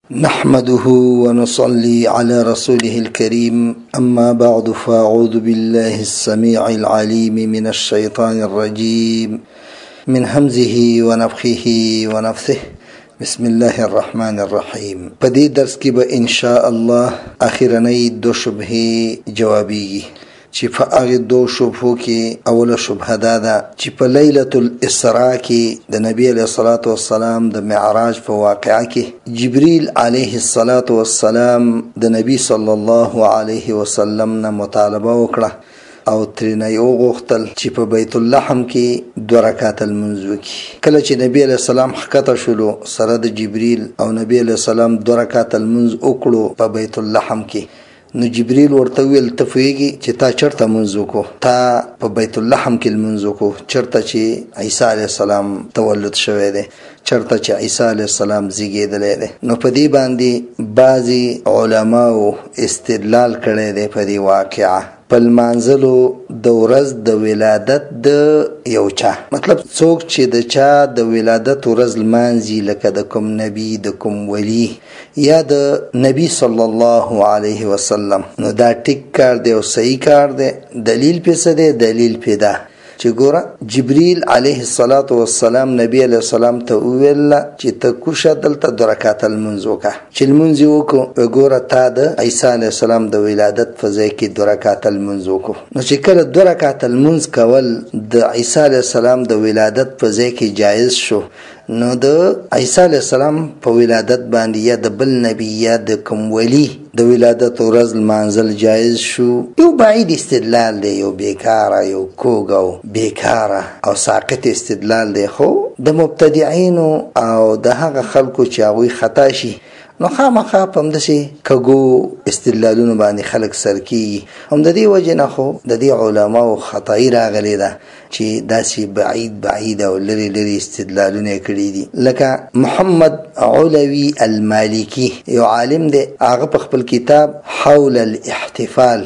نحمده ونصلي على رسوله الكريم أما بعد فأعوذ بالله السميع العليم من الشيطان الرجيم من همزه ونفخه ونفثه بسم الله الرحمن الرحيم. په دې درس کې به ان شاء الله اخرنۍ دو شبهه جوابيږي چې په هغه دو شبهو کې اوله شبهه ده چې په ليله الاسراء کې د نبی علیه الصلاة والسلام د معراج په واقعه کې جبريل علیه الصلاة والسلام د نبی صلی الله علیه وسلم نه مطالبه وکړه او ترنه یو غوښتل چې په بیت اللحم کې 2 رکعات المنځ وکړي. کله چې نبی علیه السلام ښکته شولو سره د جبريل او نبی علیه السلام 2 رکعات المنځ وکړو په بیت اللحم کې، نو جبريل ورته ویل ته پوهېږي چې تا چېرته لمونځ وکړو؟ تا په بیت اللحم کې لمونځ وکړو، چېرته چې عیسی علیه السلام تولد شوی دی، چېرته چې عیسی علیه السلام زیږېدلی دی. نو په دې باندې بعضې علماو استدلال کړی دی په دې واقعه په لمانځلو د ورځ د ولادت د یو چا، مطلب څوک چې د چا د ولادت ورځ لمانځي، لکه د کوم نبی، د کوم ولی یا د نبی صلی الله علیه وسلم، نو دا ټیک کار دی او صحیح کار دی. دلیل پې څه دی؟ دلیل پې ده چې ګوره جبريل علیه الصلاة والسلام نبی علیه السلام ته وویل چې ته کوشه دلته 2 رکعات لمونځ وکړه. چې لمونځ یې وکړو، ګوره تا د عیسی علیه السلام د ولادت په ځای کې 2 رکعات لمونځ وکړو. نو چې کله 2 رکعات لمونځ کول د عیسی علیه السلام د ولادت په ځای کې جایز شو، نو د عیسی علیه السلام په ولادت باندې یا د بل نبی یا د کوم ولی د ولادت ورځ لمانځل جایز شو. یو بعید استدلال دی، یو بیکاره، یو کوږ او بیکاره او ساقط استدلال دی، خو د مبتدعینو او د هغه خلکو چې هغوی خطا شي نو خامخا په همداسې کږو استدلالونو باندې خلک سر کېږي. هم د دې وجې نه خو د دې علماو خطایي راغلې ده چې داسې بعید او لرې استدلالونه یې کړي دي. لکه محمد علوي المالکي یو عالم دی، هغه په خپل کتاب حول الاحتفال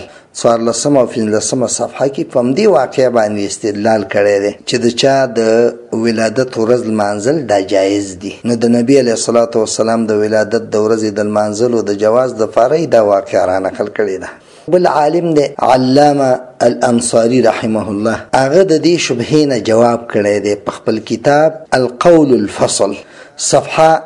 14 او 15 صفحه کې په همدې واقعه باندې استدلال کړی دی چې د چا د ولادت ورځ لمانځل دا جایز دي. نو د نبی علیه الصلاة والسلام د ولادت د ورځې د لمانځلو د جواز دپاره دا واقعه را نقل کړې ده. بل عالم دی علامه الانصاري رحمه الله، هغه د دې شبهې نه جواب کړی دی په خپل کتاب القول الفصل صفحه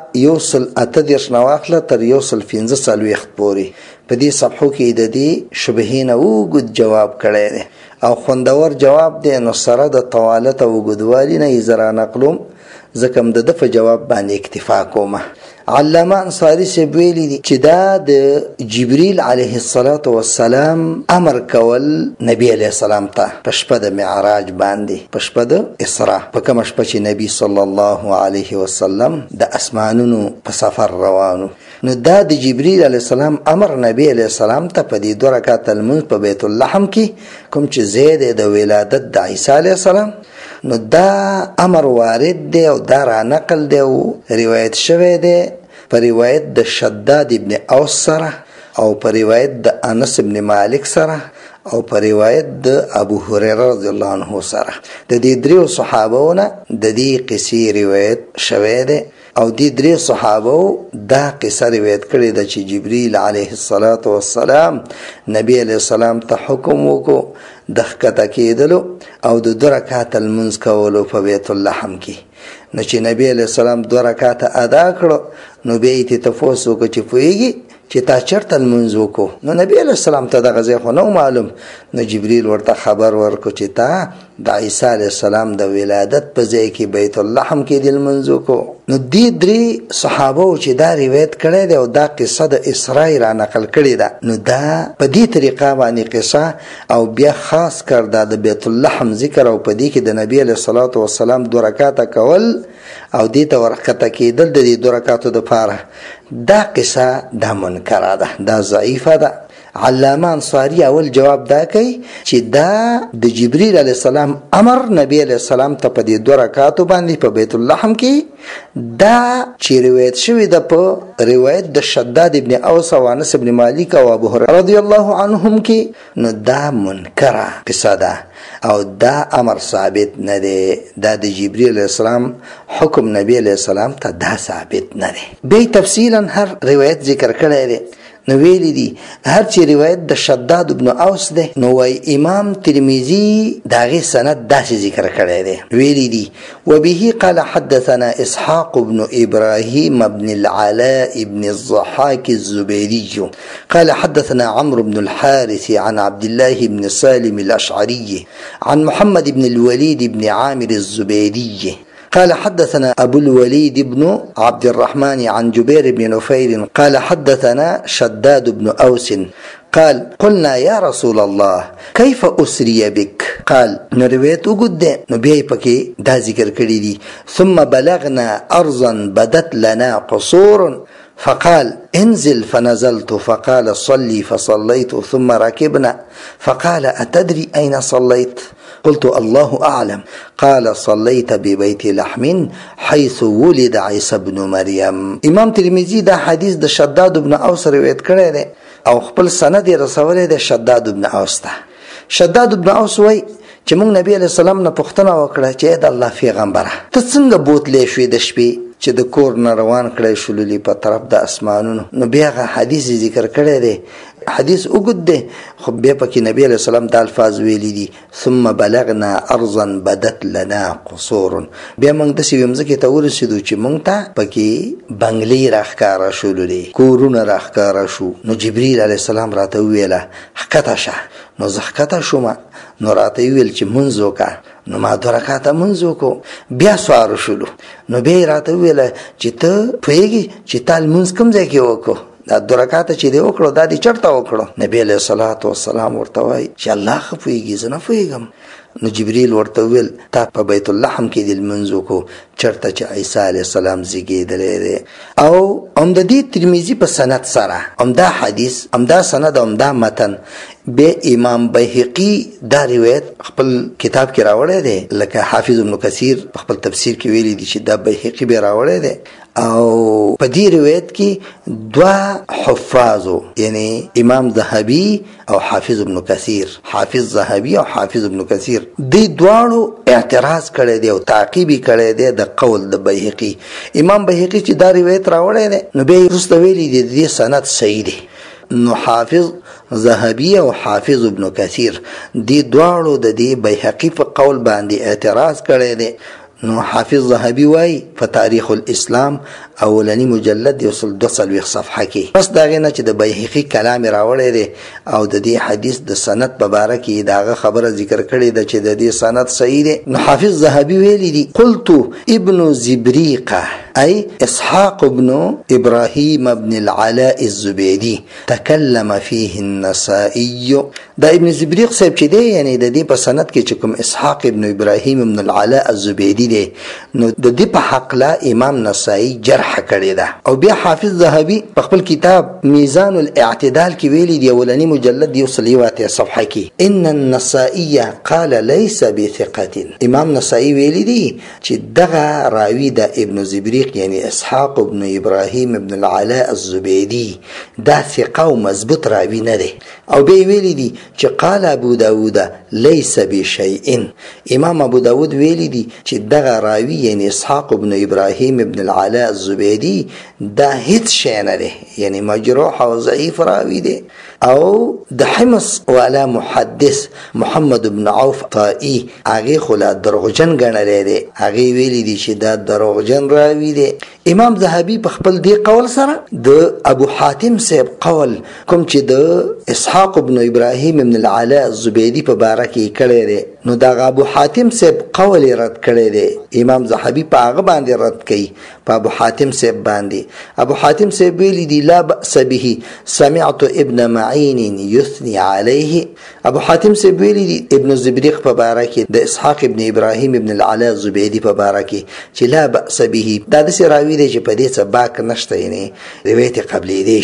138 نه واخله تر 145 پورې. په دې صفحو کې د دې شبهې نه اوږد جواب کړی دی او خوندور جواب دی. نو سره د طوالت او اوږدوالي نه یې زه را نقلوم، ځکه م د ده په جواب باندې اکتفا کومه. علامه انصاري صاحب ویلي دي چې دا د جبريل علیه الصلاة والسلام امر کول نبی علیه السلام ته په شپه د معراج باندې، په شپه د اسراء، په کومه شپه چې نبی صلی الله علیه وسلم د اسمانونو په سفر روانو. نو دا د جبريل علیه السلام امر نبی علیه السلام ته په دې 2 رکعات لمونځ په بیت اللحم کې کوم چې ځای دی د ولادت د عیسی علیه السلام، نو دا امر وارد دی او دا را نقل دی او روایت شوی دی په روایت د شداد ابن اوس سره او په روایت د انس ابن مالک سره او په روایت د ابو هريره رضی الله عنه سره. د دې 3 صحابهونه د دې قصې روایت شوی دی او دې 3 صحابو دا قصه روایت کړې ده چې جبريل علیه الصلاة والسلام نبی علیه السلام ته حکم وکړو د ښکته کېدلو او د 2 رکعات لمونځ کولو په بیت اللحم کې. نو چې نبی علیه السلام 2 رکعات ادا کړو، نو بیا یې تپوس وکړو چې پوهېږي چې تا چېرته لمونځ وکړو؟ نو نبی علیه السلام ته دغه ځای خو نه معلوم. نو جبريل ورته خبر ورکړو چې تا د عیسی علیه السلام د ولادت په ځای کې بیت اللحم کې دې لمونځ وکړو. نو دې 3 صحابو چې دا روایت کړی دی او دا قصه د اسراء را نقل کړې ده، نو دا په دې طریقه باندې قصه او بیا خاص کر دا د بیت اللحم ذکر او په دې کې د نبی علیه الصلاة والسلام 2 رکعاته کول او دې ته ورښکته کېدل د دې 2 رکعاتو دپاره، دا قصه دا منکره ده، دا ضعیفه ده علامه انصاری اول جواب دا کوي چې دا د جبرئیل علیه السلام امر نبی علیه السلام ته په دې 2 رکعاتو باندې په بیت اللحم کې دا چې روایت شوی د په روایت د شداد ابن اوس او انس ابن مالک او ابو هريره رضی الله عنهم کې نو دا منکره قصه ده او دا امر ثابت نه دی. دا د جبرئیل علیه السلام حکم نبی علیه السلام ته دا ثابت نه دی. به تفصیلا هر روایت ذکر کړی دی. نو ویلی دی هر چی روایت د شداد ابن اوس ده نو وای امام ترمذی داغه سند داسې ذکر کړی دی. ویلی دی وبه قال حدثنا اسحاق ابن ابراهيم ابن العلاء ابن الضحاك الزبيري قال حدثنا عمرو بن الحارث عن عبد الله بن سالم الاشعري عن محمد بن الوليد بن عامر الزبيري قال حدثنا أبو الوليد بن عبد الرحمن عن جبير بن نفير قال حدثنا شداد بن أوس قال قلنا يا رسول الله كيف أسري بك قال نرويت وقد نبي بكي دا ذكر كريدي ثم بلغنا أرضا بدت لنا قصور فقال انزل فنزلت فقال صلي فصليت ثم ركبنا فقال أتدري أين صليت قلت الله أعلم قال صليت ببيت لحم حيث ولد عيسى بن مريم. امام ترمذی دا حدیث د شداد بن اوس روایت کړی دی او خپل سند یې رسولی دی شداد بن اوس ته. شداد بن اوس وای چې موږ نبی علیہ السلام نه پوښتنه وکړه چې د الله پیغمبره ته څنګه بوتلې شوې د شپې چې د کور نه روان کړی شوللی په طرف د اسمانونو. نو بیا حدیث ذکر کړی دی. حدیث وګد دی خو بیا پکې نبی علیہ السلام د الفاظ ویلي دي ثم بلغنا ارضا بدت لنا قصور. بیا موږ د سیمځکه ته ورسېدو چې موږ ته پکې بنگلې راښکاره شوللی کورونه راښکاره شو. نو جبرئیل علیہ السلام راته ویله ښکته شه. نو زه ښکته شوم. نو راته ویل چې منځ وکړه. نو ما 2 رکعاته منځ وکړو. بیا سوار شولو. نو بیا راته ویله چې ته پوهېږې چې تا لمونځ کوم ځای کې وکړو؟ دا 2 رکعاته چې دی وکړو دا دې چېرته وکړو؟ نبي علیه الصلاة والسلام ورته وایي چې الله ښه پوهېږي زه نه پوهېږم. نو جبرئیل ورته ویل تا په بیت اللحم کې دې لمونځ وکړو چېرته چې عیسی علیه السلام زیږېدلی دی. او همد دې ترمذي په سند سره همدا حدیث همدا سند همدا متن به امام بیهقي دا روایت خپل کتاب کې راوړی دی لکه حافظ ابن کثیر خپل تفسیر کې ویلي دي چې دا بیهقي به راوړی دی. او په دې روایت کې 2 حفاظو یعنی امام ذهبي او حافظ ابن کثیر حافظ ذهبي او حافظ ابن کثیر دې دواړو اعتراض کړی دی او تعقیب کړی دی د قول د بیهقي. امام بیهقي چې دا روایت راوړی دی نو به وروسته ویلي دي د سند صحیح دی. نو حافظ ذهبي او حافظ ابن کثیر دې دواړو د دې بیهقي په قول باندې اعتراض کړی دی. نو حافظ ذهبي وای په تاریخ الاسلام اولنی مجلد 242 صفحه کې پس داغه نه چې د بیهقي کلام راوړی دی او د دې حدیث د سند په باره کې داغه خبره ذکر کړې ده چې د دې سند صحیح دی. نو حافظ ذهبي ویلي دي قلت ابن زبريقه أي إسحاق بن إبراهيم بن العلاء الزبيدي تكلم فيه النسائي. دا ابن زبريق صاحب چې دی یعنی د دې په سند کې چې کوم اسحاق ابن ابراهيم بن العلاء الزبيدي دی نو د دې په حق لا امام نسائی جرح کړی ده. او بیا حافظ ذهبي په خپل کتاب میزان الاعتدال کې ویلي دی اولنی مجلد 130 صفحه کې ان النسائي قال ليس بثقة. امام نسائی ویلي دی چې دغه راوی د ابن زبريق یعنی اسحاق ابن ابراهيم ابن العلاء الزبيدي دا ثقه او مضبوط راوی نه دی. او بیا ویلي دی چې قال ابو داود ليس بشيء. امام ابو داود ویلي دی چې دغه راوی یعنی اسحاق ابن ابراهيم ابن العلاء الزبيدي دا هیڅ شی نه دی یعنی مجروح او ضعیف راوی دی. او د حمص والا محدث محمد بن عوف طائي هغه خلا دروغجن ګڼلی دی. هغه ویلي دی چې دا دروغجن راوی دی. امام ذهبي په خپل دی قول سره د ابو حاتم صاحب قول کوم چې د اسحاق ابن ابراهيم ابن العلاء الزبيدي په باره کې کړی دی نو دا ابو حاتم صاحب قول رد کړی دی. امام ذهبي په هغه باندې رد کوي په ابو حاتم صاحب باندې. ابو حاتم صاحب ویلي دی لا بأس به سمعت ابن معين يثني عليه. ابو حاتم صاحب ویلي دی ابن زبريق په باره کې د اسحاق ابن ابراهيم ابن العلاء الزبيدي په باره کې چې لا بأس به دا د راوی دی چې په دې څه باک نشته یعنی روایت قبلې دی شي.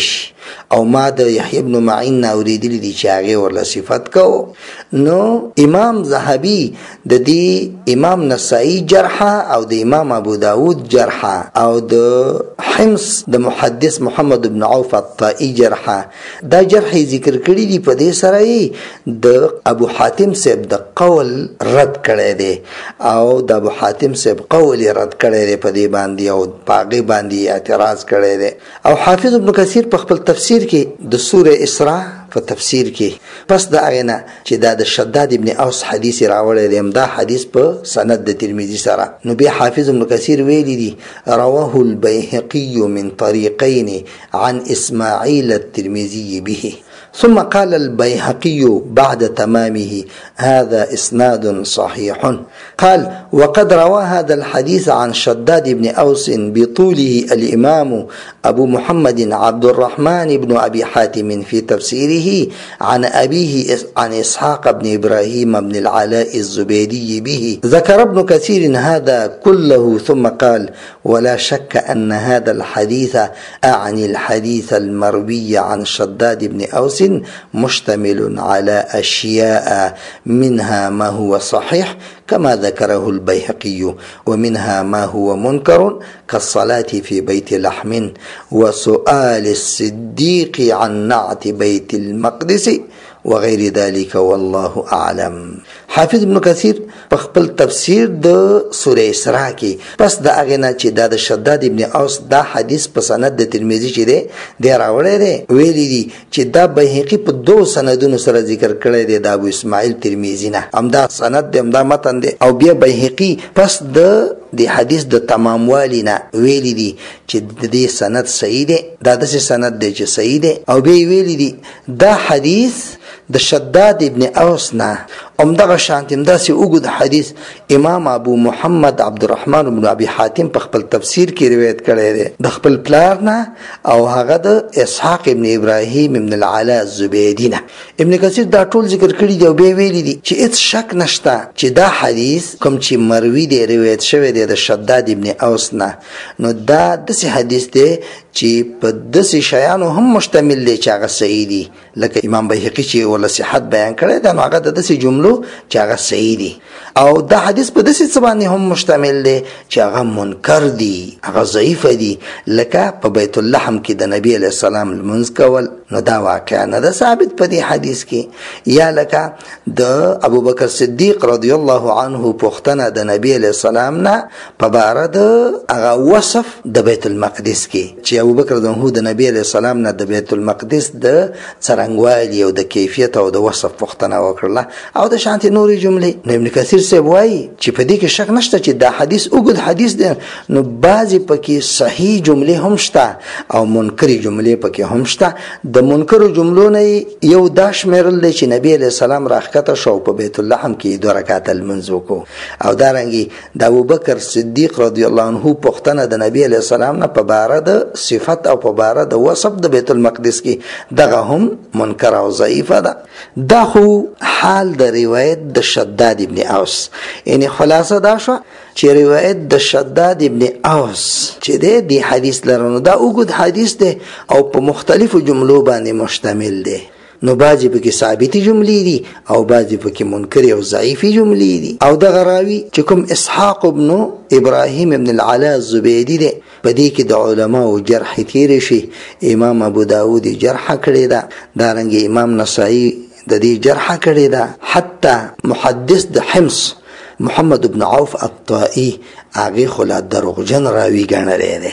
او ما د یحیی ابن معین اوریدلی دي چې هغه ورله صفت کو. نو امام ذهبی د دې امام نسائی جرح او د امام ابو داود جرح او د حمص د محدث محمد ابن عوف الطائي جرح دا جرح ذکر کړی دی. په دې سره د ابو حاتم صاحب د قول رد کړی دی او د ابو حاتم صاحب قول رد کړی دی په دې باندې او پاغي باندې اعتراض کړی دی. او حافظ ابن کثیر په خپل تفسیر کې د سوره اسراء په تفسیر کې پس دا غنه چې دا د شداد ابن اوس حدیث راوړی دی، دا حدیث په سند د ترمذی سره. نو بیا حافظ ابن کثیر ویلی دی رواه البيهقي من طريقين عن اسماعيل الترمذي به. ثم قال البيهقي بعد تمامه هذا إسناد صحيح. قال وقد روى هذا الحديث عن شداد بن أوس بطوله الإمام أبو محمد عبد الرحمن بن أبي حاتم في تفسيره عن أبيه عن إسحاق بن إبراهيم بن العلاء الزبيدي به. ذكر ابن كثير هذا كله ثم قال ولا شك أن هذا الحديث أعني الحديث المروي عن شداد بن أوس مشتمل على أشياء منها ما هو صحيح كما ذكره البيهقي ومنها ما هو منكر كالصلاة في بيت لحم وسؤال الصديق عن نعت بيت المقدس وغير ذلك والله أعلم. حافظ ابن کثیر په خپل تفسیر د سوره اسراء کې پس د اغه چې د شداد ابن اوس دا حدیث په سند د ترمذی چې دی راوړی دی ویلی دی چې دا بهقی په دو سندونو سره ذکر کړی دی د ابو اسماعیل ترمذی نه، همدا سند دی همدا متن دی. او بیا بهقی پس د حدیث د تمام والینا ویلی دی چې د دې سند صحیح دی، دا د سند دی چې صحیح دی. او بیا ویلی دی دا حدیث د شداد ابن اوس نه دغه شانتم داسې اوږد حدیث امام ابو محمد عبد الرحمن بن ابي حاتم په خپل تفسیر کې روایت کړی دی د خپل پلار نه او هغه د اسحاق ابن ابراهيم ابن العلاء الزبيدي نه. ابن کثیر دا ټول ذکر کړی دی او به ویلي دي چې هیڅ شک نشته چې دا حدیث کوم چې مروي دی روایت شوی دی د شداد ابن اوس نه، نو دا داسې حدیث دی چې په داسې شیانو هم مشتمل دی چې هغه صحیح دي، لکه امام بهقي چې ول صحت بیان کړی دا نو هغه د داسې جملو چې هغه صحیح دي. او دا حدیث په داسې څه باندې هم مشتمل دی چې هغه منکر دي، هغه ضعیف دي، لکه په بیت اللحم کې د نبی علیه السلام لمونځ کول، نو دا واقعا نه ده ثابت په دې حدیث کې. یا لکه د ابوبکر صدیق رضی الله عنه پوښتنه د نبی علیه السلام نه په باره د هغه وصف د بیت المقدس کې چې ابوبکر د نبی علیه السلام نه د بیت المقدس د څرنګوالي او د کیفیت او د وصف پوښتنه وکړله او د شانتي نورې جملې. ابن کثیر صاحب وایي چې په دې کې شک نشته چې دا حدیث اوږد حدیث دی، نو بعضې پکې صحیح جملې هم شته او منکرې جملې پکې هم شته. د منکرو جملو نه یو دا شمیرل دی چې نبی علیه السلام راښکته شو په بیت اللحم کې 2 رکعاته لمونځ وکړو، او دارنګې د ابوبکر صدیق رضی الله عنه پوښتنه د نبی علیه السلام نه په باره د صفت او په باره د وصف د بیت المقدس کې دغه هم منکر او ضعیفه ده. دا خو حال د روایت د شداد ابن اوس، یعنی خلاصه دا شو چې روایت د شداد ابن اوس چې دی حدیث لرنو دا اوږد حدیث دی او په مختلفو جملو باندې مشتمل دی. نو بعضی پکې ثابتي جملې دي او بعضی پکې منکر او ضعیفي جملې دي. او دغه راوي چې کوم اسحاق ابن ابراهيم ابن العلاء الزبيدي دی په دې کې د علماو جرح تیر شي. امام ابو داود جرح کړی دا، دارنګ امام نسائی د دې جرح کړی دا، حتی محدث د حمص محمد ابن عوف الطائي هغه خلا دروغجن راوي ګڼلی دی.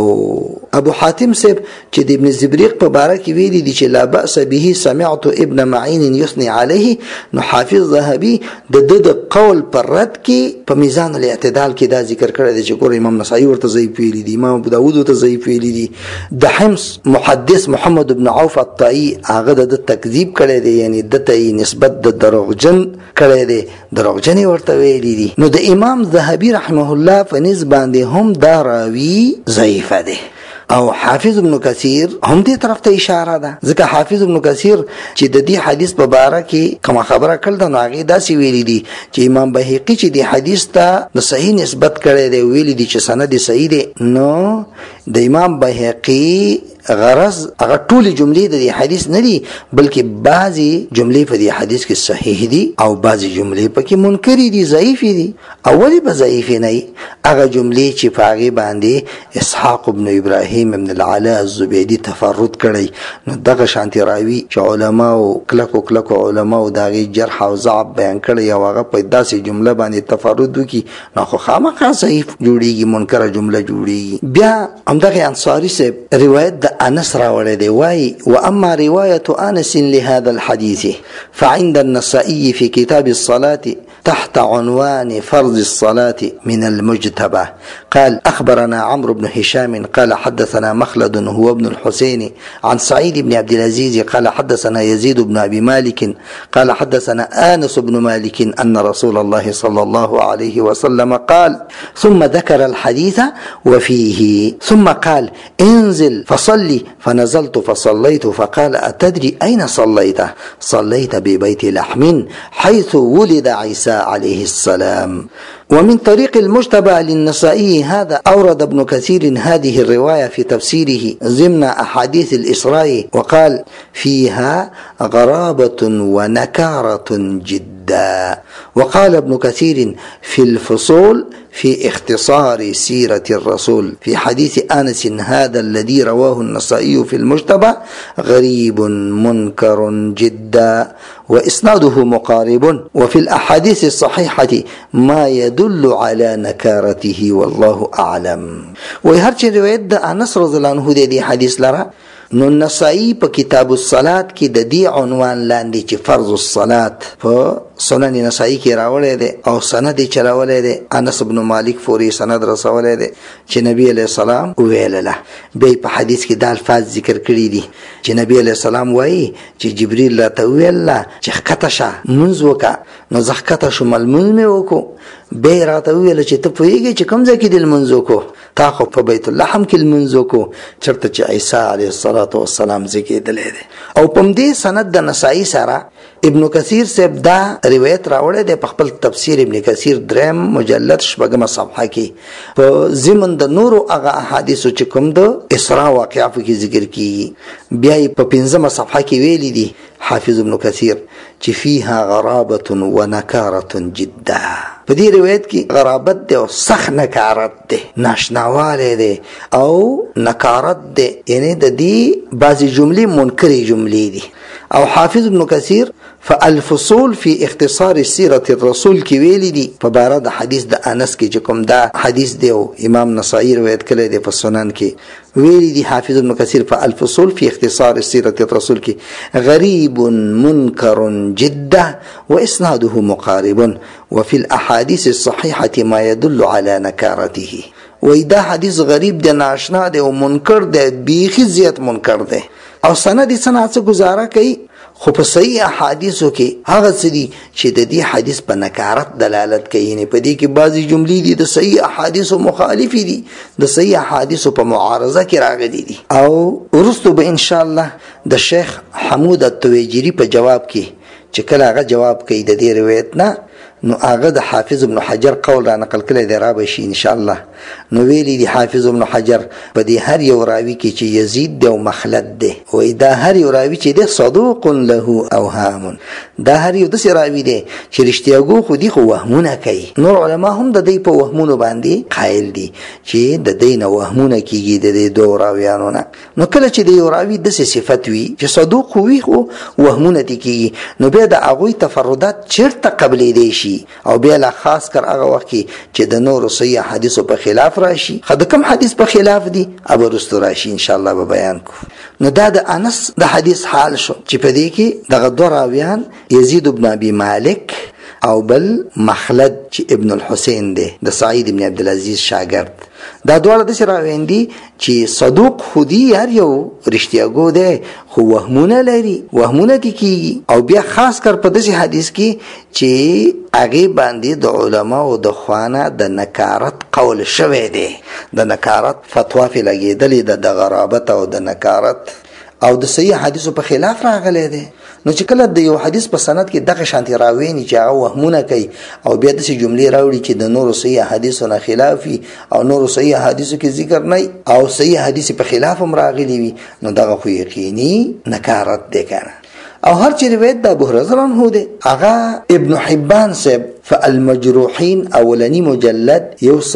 او ابو حاتم صاحب چې د ابن زبریق په باره کې ویلي دي چې لا بأس به سمعت ابن معین یثني علیه، نو حافظ ذهبي د قول پر رد کې په میزان الاعتدال کې دا ذکر کړی دی چې ګور امام نسائی ورته ضعیف ویلي دي، امام ابو داود ورته ضعیف ویلي دي. د حمص محدث محمد ابن عوف الطائي هغه د تکذیب کړی دی، یعنی دته نسبت د دروغجن کړی دی، دروغجن ورته ویلي دي. نو د امام ذهبي رحمه الله فنز باندې هم دا راوي ضعیفه ده. او حافظ ابن کثیر هم دې طرف ته اشاره ده، ځکه حافظ ابن کثیر چې د دې حدیث په باره کې کوم خبره کړل نو هغه داسې ویلي دي چې امام بهقي چې د حدیث ته د صحیح نسبت کړی دی ویلي دي چې سند صحیح دی. نو د امام بهقي غرض هغه ټول جملې د حدیث نه دي بلکې بعضي جملې په دې حدیث کې صحیح دي او بعضي جملې پکې منکر دي ضعیف دي. اولی به ضعیف نه هغه جملې چې پاغي باندې اسحاق ابن ابراهيم ابن العلاء الزبيدي تفرد کړي نو دغه شانتي راوي چې علما او کلکو علما او دغه جرح او ضعف بیان کړي او هغه په داسې جمله باندې تفرد وکي نو خو خامخا ضعیف جوړيږي منکر جمله جوړيږي. بیا همدغه انصاري سے روایت د انس راوړی دی وای واما روايه انس لهذا الحديث فعند النسائي في كتاب الصلاه تحت عنوان فرض الصلاة من المجتبى قال أخبرنا عمرو بن هشام قال حدثنا مخلد هو ابن الحسين عن سعيد بن عبد العزيز قال حدثنا يزيد بن أبي مالك قال حدثنا آنس بن مالك أن رسول الله صلى الله عليه وسلم قال ثم ذكر الحديث وفيه ثم قال انزل فصلي فنزلت فصليت فقال أتدري أين صليت؟ صليت ببيت لحم حيث ولد عيسى عليه السلام. ومن طريق المجتبى للنسائي هذا أورد ابن كثير هذه الرواية في تفسيره ضمن أحاديث الإسراء وقال فيها غرابة ونكارة جدا. وقال ابن كثير في الفصول في اختصار سيرة الرسول في حديث آنس هذا الذي رواه النسائي في المجتبى غريب منكر جدا وإسناده مقارب وفي الأحاديث الصحيحة ما يدل على نكارته والله أعلم. وهرچ روایت د انس رضی الله عنه دی حدیث لره نو نسائی په کتاب الصلات کې د دې عنوان لاندې چې فرض الصلات په سنن نسائی کې راوړی دی او سند یې چلاولی دی انس بن مالک فوري سند رسولی دی چې نبی علیہ السلام ویلله. بیا په حدیث کې دا الفاظ ذکر کړي دي چې نبی علیہ السلام وایي چې جبريل راته ویل چې ښکته شه لمونځ وکړه نو زه ښکته شوم لمونځ مې وکړو. بیا راته ویل چې ته پوهېږې چې کوم ځای کې دې لمونځ وکړو؟ تا خو په بیت اللحم کې لمونځ وکړو چېرته چې عیسی علیه السلام زیږېدلی دی. او په همدې سند د نسایي سره ابن کثیر صاحب دا روایت راوړی دی په خپل تفسیر ابن کثیر 3 مجلد 8 صفحه کې په ضمن د نورو هغه احادیثو چې کوم د اسراء واقعه کې ذکر کیږي. بیا یې په 15 صفحه کې ویلي دي حافظ ابن کثیر چې فيها غرابة ونكارة جدا. په دې روایت کې غرابت دی او سخت نکارت دی، ناشناوالی دی او نکارت دی، یعنی د دې بعضې جملې منکرې جملې دي. او حافظ ابن کثیر فالفصول في اختصار سیرة الرسول کې ویلي دي په باره د حدیث د انس کې چې کوم دا حدیث دی او امام نسائی روایت کړی دی په سنن کې ویلي دي حافظ ابن کثیر فالفصول في اختصار سیرة الرسول کې غریب منکر جدا واسناده مقارب وفي الاحاديث الصحيحة ما يدل على نكارته. وای دا حدیث غریب دی، ناشنا دی او منکر دی، بیخي زیات منکر دی. او سند یې څه گزاره کوي خو په صحیح احادیثو کې هغه څه دي چې د دې حدیث په نکارت دلالت کوي. یعنې په دې کې بعضې جملې دي د صحیح احادیثو مخالفې دي، د صحیح احادیثو په معارضه کې راغلي دي. او وروستو به انشاءالله د شیخ حمود التویجري په جواب کې چې کله هغه جواب کوي د دې روایت نه نو هغه د حافظ ابن حجر قول را نقل کړی دی، را به شي انشاءالله. نو ویلي دي حافظ ابن حجر په دې هر یو راوي کې چې یزید دی او مخلد دی، وایي دا هر یو راوي چې دی صدوق له اوهام، دا هر یو داسې راوي دی چې رښتیاګو خو دي خو وهمونه کوي. نور علما هم د دې په وهمونو باندې قایل دي چې د دې نه وهمونه کېږي د دې دوه راویانو نه. نو کله چې د یو راوي داسې صفت وي چې صدوق وي خو وهمونه دې کېږي نو بیا د هغوی تفردات چېرته قبلېدی شي او بیا لا خاص کر هغه وخت کې چې د نورو صحیح حدیثو په خلاف راشي. خو د کوم حدیث په خلاف دي ابه وروستو راشي انشاءالله به بیان کو. نو دا د انس د حدیث حال شو چې په دې کې دغه دوه راویان یزید بن ابي مالک او بل مخلد چې ابن الحسین دی د سعید بن عبدالعزیز شاگرد، دا دواړه داسې راویان دي چې صدوق خودي هر یو رښتیاګو دی خو وهمونه لري، وهمونه دي کېږي. او بیا خاص کر په داسې حدیث کې چې هغې باندې د علماو د خوانه د نکارت قول شوی دی، د نکارت فتوا پې لګېدلې ده، د غرابت او د نکارت او د صحیح حدیثو په خلاف راغلی دی. نو چې کله د یو حدیث په سند کې دغه شانتي راویني چې هغه وهمونه کوي او بیا داسې جملې راوړي چې د نورو صحیح حدیثو نه خلافي او نورو صحیح حدیثو کې ذکر نه او صحیح حدیث په خلاف هم راغلي وي، نو دغه خو یقیني نکارت دی کنه. او هر چې روایت د ابو هريره عنه دی، هغه ابن حبان صاحب فالمجروحین اولنی مجلد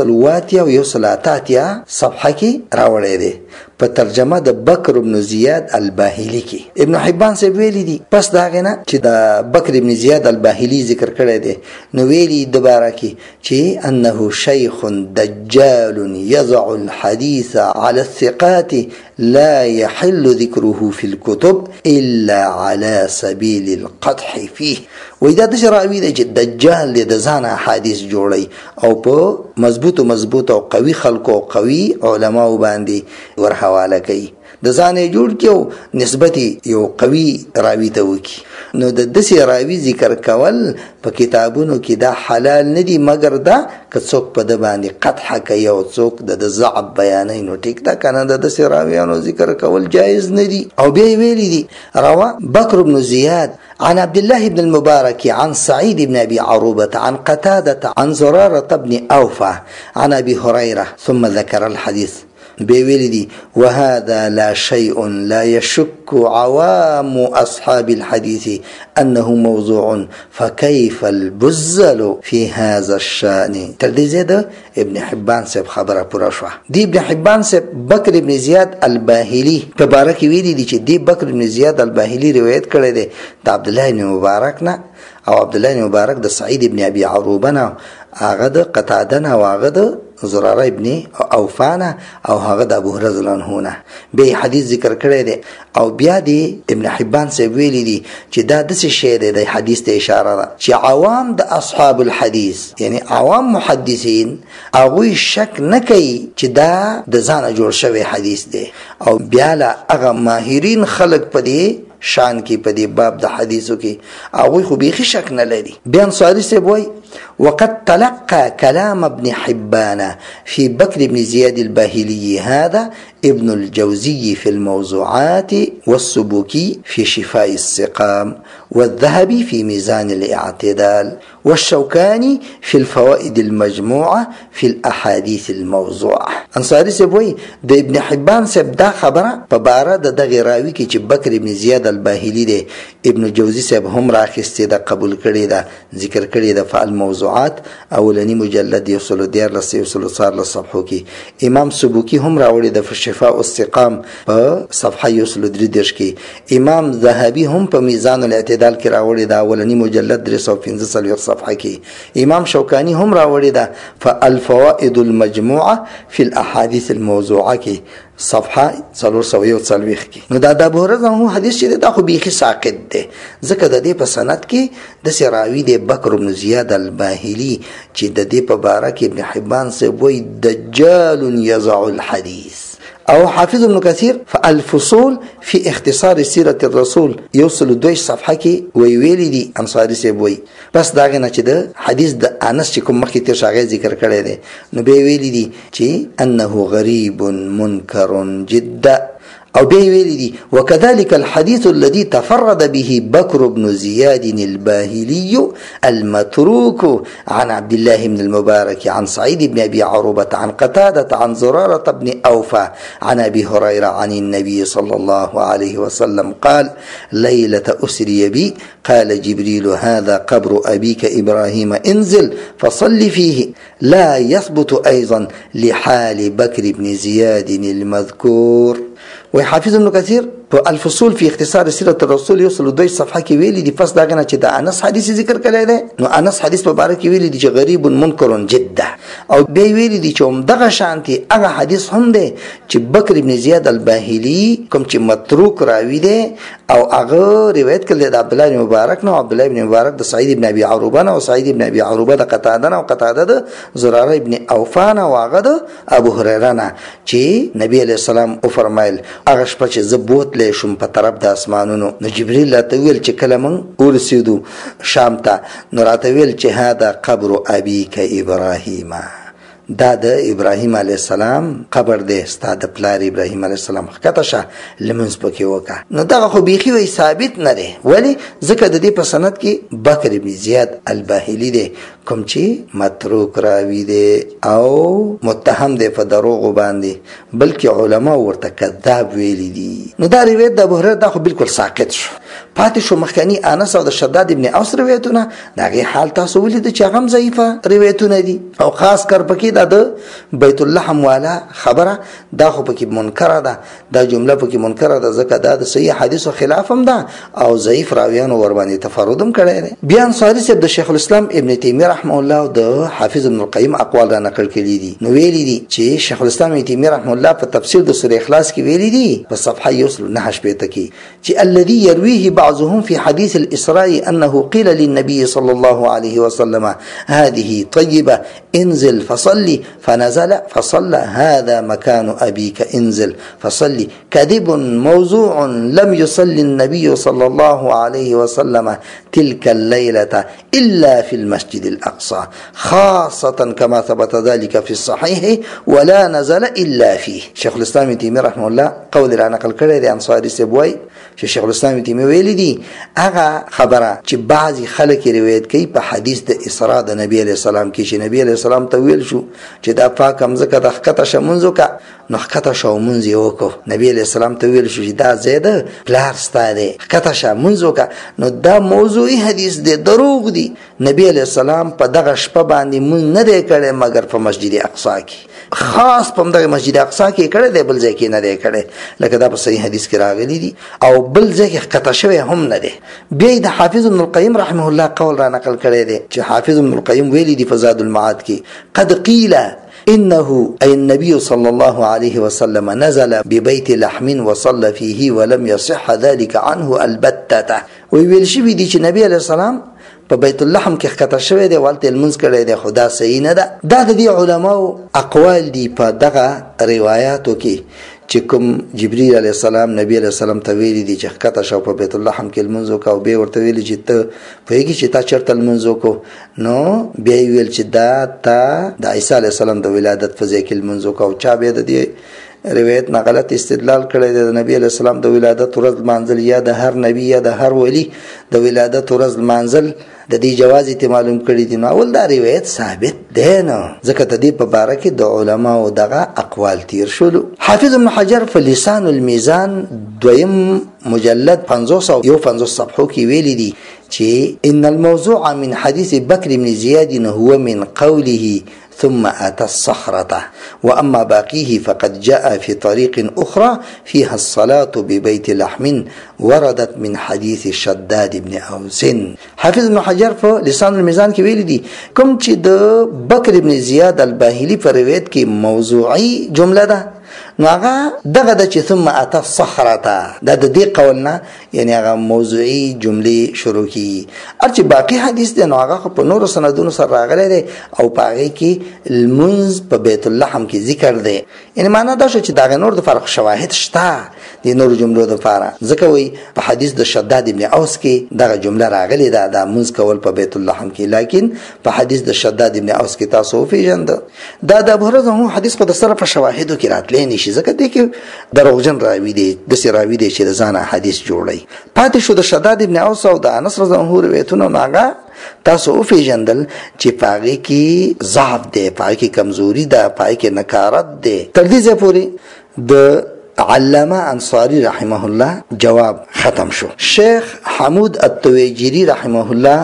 108 او 108 صفحه کې راوړی دی په ترجمه د بکر بن زیاد الباهلی کې. ابن حبان صاحب ویلي دي پس دا غنه چې د بکر بن زیاد الباهلی ذکر کړی دی، نو ویلي دوباره کې چې انه شیخ دجال یضع الحديث على الثقات لا يحل ذكره في الكتب الا على سبيل القدح فيه. وإذا دشراوی دی چې دجال د ځان حدیث جوړي او په مضبوط او قوي خلکو او قوي علماو باندې ور حواله کوي، د ځان جوړ کیو نسبتي یو قوي راوی ته وکي. نو د دسي راوی ذکر کول په کتابونو کې دا حلال نه دي، مگر دا که څوک په د باندې قطح کوي او څوک د ضعف بیانوي، نو ټیک دا کنه د دسي راویانو ذکر کول جایز نه دي. او بیا ویلي دي روا بکر بن زیاد عن عبد الله بن المبارك عن سعيد بن أبي عروبة عن قتادة عن زرارة بن أوفى عن أبي هريرة ثم ذكر الحديث. بيولدي وهذا لا شيء لا يشك عوام أصحاب الحديث أنه موضوع فكيف البزل في هذا الشأن. تردي زيادة ابن حبان سيب خبر پرشوه. دي ابن حبان سيب بكر بن زياد الباهلي تبارك ويلي دي دي بكر بن زياد الباهلي روایت کړی دی د عبد الله بن مبارک نه، او عبد الله بن مبارک د سعید ابن ابي عروبه نه، هغه د قتاده نه، او هغه د زراره ابن اوفانه، او هغه د ابو هريره عنه نه به حدیث ذکر کړی دی. او بیا دی ابن حبان سیب ویلی دی چې دا داسې شی دی، د حدیث ته اشاره ده چې عوام د اصحاب الحدیث یعنی عوام محدثین هغوی شک نه کوي چې دا د ځانه جوړ شوی حدیث دی، او بیا لا هغه ماهرین خلق په دې شان کې په دې باب د حدیثو کې هغوی خو بیخي شک نه لري. بیا انصاري صاحب وایي وقد تلقى كلام ابن حبان في بكر بن زياد الباهلي هذا ابن الجوزي في الموضوعات والسبوكي في شفاء السقام والذهبي في ميزان الاعتدال والشوكاني في الفوائد المجموعة في الأحاديث الموضوعة. انصاري سبوي د ابن حبان سب دا خبره په باره د دغه راوي کې چې بکر ابن زیاد الباهلي دی ابن جوزي سب هم راخسته دا قبول کړی دا ذکر کړی دا فعل موضوعات اولنی مجلد 114 صفحو کې. امام سبوکی هم راوړی د شفاء السقام په صفحه 133 کې. امام ذهبي هم په میزان الاعتدال کې راوړی دا اولنی مجلد 315 صفحه کې. امام شوکانی هم راوړی دا فالفوائد المجموعه في الاحاديث الموضوعه کې صفحه 341 کې. نو دا د ابو هريره هو حدیث چې دا خو بیخي ساقط دی، ځکه د دې په سند کې د سراوی د بکر بن زیاد الباهلی چې د دې په باره کې ابن حبان سے وای دجال یضع الحديث. او حافظ ابن كثير فالفصول في اختصار سيرة الرسول يوصل 2 صفحه کې ویلي دي انصاري سے وای بس داغه نه چې د حدیث د انس چې کوم مخکې تیر شاغه ذکر کړی دی، نو به ویلي دي چې انه غریب منکر جدا. او به ویلي دي وكذلك الحديث الذي تفرد به بكر بن زياد الباهلي المتروك عن عبد الله بن المبارك عن سعيد بن ابي عروبه عن قتاده عن زراره بن اوفى عن ابي هريره عن النبي صلى الله عليه وسلم قال ليله اسري بي قال جبريل هذا قبر ابيك ابراهيم انزل فصل فيه لا يثبت ايضا لحال بكر بن زياد المذكور. وحافظ ابن كثير الفصول في اختصار سيرة الرسول يوصل 2 صفحه کې ویلي دي پس داغه نه چې د انس حدیث ذکر کړی دی، نو انس حدیث په باره کې ویلي دي چې غریب منکر جدا. او به ویلي دي چې هم دغه شانتي هغه حدیث هم دی چې بکر ابن زیاد الباهلی کوم چې متروک راوی دی او هغه روایت کړی د عبد الله بن مبارک نو عبد الله بن مبارک د سعید ابن ابي عروبه او سعید ابن ابي عروبه د قتاده او قتاده د زراره ابن اوفان او هغه د ابو هريره نه چې نبی عليه السلام او فرمایل هغه شپه چې زبوت له شم په طرف د اسمانونو، نو جبريل راته ویل چې کله من ورسېدو شام ته، نو راته ویل چې هذا قبر ابيك ابراهيم، دا د ابراهیم علی السلام قبر دی، ستا د پلار ابراهیم علی السلام ښکته شه لمونځ پکې وکړه. نو دغه خو بیخي وایي ثابت نه دی. ولې؟ ځکه د دې په سند کې بکر بن زیاد الباهلي دی کوم چې متروک راوي دی او متهم دی په دروغو باندې، بلکې علما ورته کذاب ویلي دي. نو دا روایت د ابو هريره دا خو بالکل ساقط شو. پاتې شو مخکني انس او د شداد ابن اوس روایتونه، دغه حال تاسو ولید چې هغه ضعیفه روایتونه دي او خاص کر پکې د بیت اللحم والا خبره دا خو پکې منکره ده، دا جمله پکې منکره ده ځکه دا د صحیح حدیثو خلاف هم ده او ضعیف راویانو ور باندې تفردم کړی دی. بیا انصاری صاحب د شیخ الاسلام ابن تیمیه رحمه الله او د حافظ ابن القیم اقوال را نقل کړي دي. نو ویلي دي چې شیخ الاسلام ابن تیمیه رحمه الله په تفسیر د سوره اخلاص کې ویلي دي په صفحه 109 کې چې الذي يرويه بعضهم في حديث الإسراء أنه قيل للنبي صلى الله عليه وسلم هذه طيبة انزل فصلي فنزل فصلى هذا مكان أبيك انزل فصلي كذب موضوع لم يصلي النبي صلى الله عليه وسلم تلك الليلة إلا في المسجد الأقصى خاصة كما ثبت ذلك في الصحيح ولا نزل إلا فيه. شيخ الإسلام ابن تيمية رحمه الله قول را نقل کړی دی انصاری سبوي چې شیخ الاسلام ابن تیمیه ویلي دي هغه خبره چې بعضی خلک روایت کوي په حدیث د اسراء د نبی علیہ السلام کې چې نبی علیہ السلام ته ویل شو چې دا پاک همزکه د ښکته شمنځو کا نو ښکته شمنځ یې وکړو. نبی علیہ السلام ته ویل شو چې دا زیاده پلار ستا دی ښکته شمنځو کا، نو دا موضوعي حدیث دی، دروغ دی. نبی علیہ السلام په دغه شپه باندې مونږ نه دی کړی مگر په مسجد اقصی کې، خاص په دغه مسجد اقصی کې کړی دی، بل ځای کې نه دی کړی، لکه دا په صحیح حدیث کې راغلی دی او بل ځای کې ښکته شوی هم نه دی. بیا د حافظ ابن القیم رحمه الله قول را نقل کړی دی چې حافظ ابن القیم ویلي دی په زاد المعاد کې قد قیل إنه أي النبي صلى الله عليه وسلم نزل ببيت لحم وصلى فيه ولم يصح ذلك عنه البتة. ویل شوی دی چې نبی علیہ السلام په بیت اللحم کې ښکته شوی دی ولته لمونځ کړی دی، خو دا صحیح نه ده. دا د دې علماو اقوال دي په دغه روایاتو کې چې کوم جبرئیل علیه السلام نبی علیه السلام ته ویلي دي چې ښکته شو په بیت اللحم کې لمونځ وکړه او بیا ورته ویلي چې ته پوهېږې چې تا چېرته لمونځ وکړو، نو بیا یې ویل چې دا تا د عیسی علیه السلام د ولادت په ځای کې لمونځ وکړه او چا بیا د دې روایت نه غلط استدلال کړی دی د نبی علیه السلام د ولادت ورځ لمانځل یا د هر نبی یا د هر ولی د ولادت ورځ لمانځل د دې جواز ته معلوم کړی دي. نو اول دا روایت ثابت دی نه ځکه د دې په باره کې د علماو دغه اقوال تیر شولو. حافظ ابن حجر په لسان الميزان دویم مجلد 551 صفحو کې ویلي دي چې ان الموضوع من حديث بكر بن زياد هو من قوله ثم أتى الصخرة وأما باقيه فقد جاء في طريق أخرى فيها الصلاة ببيت لحم وردت من حديث شداد بن أوس. حافظ ابن حجر په لسان الميزان کې ویلي دي کوم چې د بکر ابن زیاد الباهلي په روایت کې موضوعي جمله ده نو هغه دغه د چې ثم أتى الصخرة دا د دې قولنا یعنی هغه موضوعي جملې شروع کی. ارچې باقي حدیث دی نو هغه په نورو سندونو سره راغلی دی او په هغې کې المنز په بیت اللحم کې ذکر دی. یعنی معنا دا شو چې دغه نور د فرق شواهد شته د نورو جملو دپاره، ځکه وایي په حدیث د شداد ابن اوس کې دغه جمله راغلې ده د منځ کول په بیت اللحم کې، لیکن په حدیث د شداد ابن اوس کې تاسو وپېژنده دا د ابو هريره هم حدیث خو د سره په شواهدو کې راتلی نه شي ځکه دې کې دروغجن راوي دی، داسې راوي دی چې د ځانه حدیث جوړوي. پاتې شو د شداد ابن اوس او د انس رضی الله عنه روایتونه هغه تاسو وپېژندل چې په هغې کې ضعف دی، په هغې کې کمزوري ده، په هغې کې نکارت دی. تر دې ځای پورې د علامه انصاری رحمه الله جواب ختم شو. شیخ حمود التویجری رحمه الله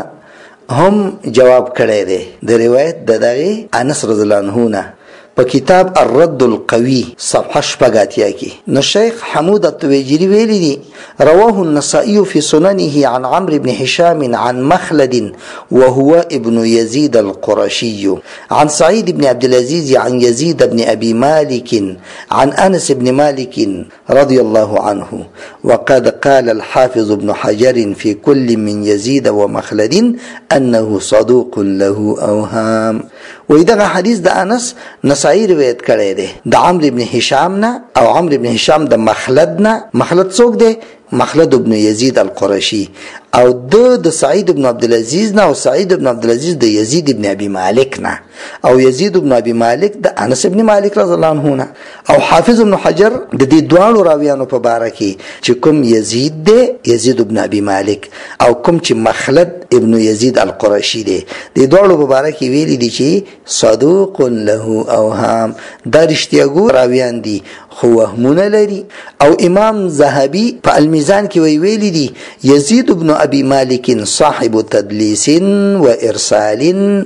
هم جواب کړی دی د روایت د دغه انس رضی الله عنه نه په کتاب الرد القوي صفحه 80 کې. نو شیخ حمود التویجری ویلی دی رواه النسائي في سننه عن عمرو بن هشام عن مخلد وهو ابن يزيد القرشي عن سعيد بن عبد العزيز عن يزيد بن أبي مالك عن أنس بن مالك رضي الله عنه وقد قال الحافظ ابن حجر في كل من يزيد ومخلد أنه صدوق له أوهام. وإذا حديث د أنس نسائي روایت کړی دی د عمرو بن هشام نه او عمرو بن هشام د مخلد نه. مخلد څوک دی؟ مخلد ابن یزید القرشی او د سعید ابن عبد العزيز نه او سعید ابن عبد العزيز د یزید ابن ابي مالک نه او یزید ابن ابي مالک د انس ابن مالک رضی الله عنه نه او حافظ ابن حجر د دې دوه راویانو په باره کې چې کوم یزید دی یزید ابن ابي مالک او کوم چې مخلد ابن یزید القرشی دی د دوه په باره کې ویلي دي چې صدوق له اوهام دا رښتیاګو راویان دي خو وهمونه لري او امام ذهبي په الميزان کې ویلي دي یزید ابن ابي مالك صاحب تدليس وارسال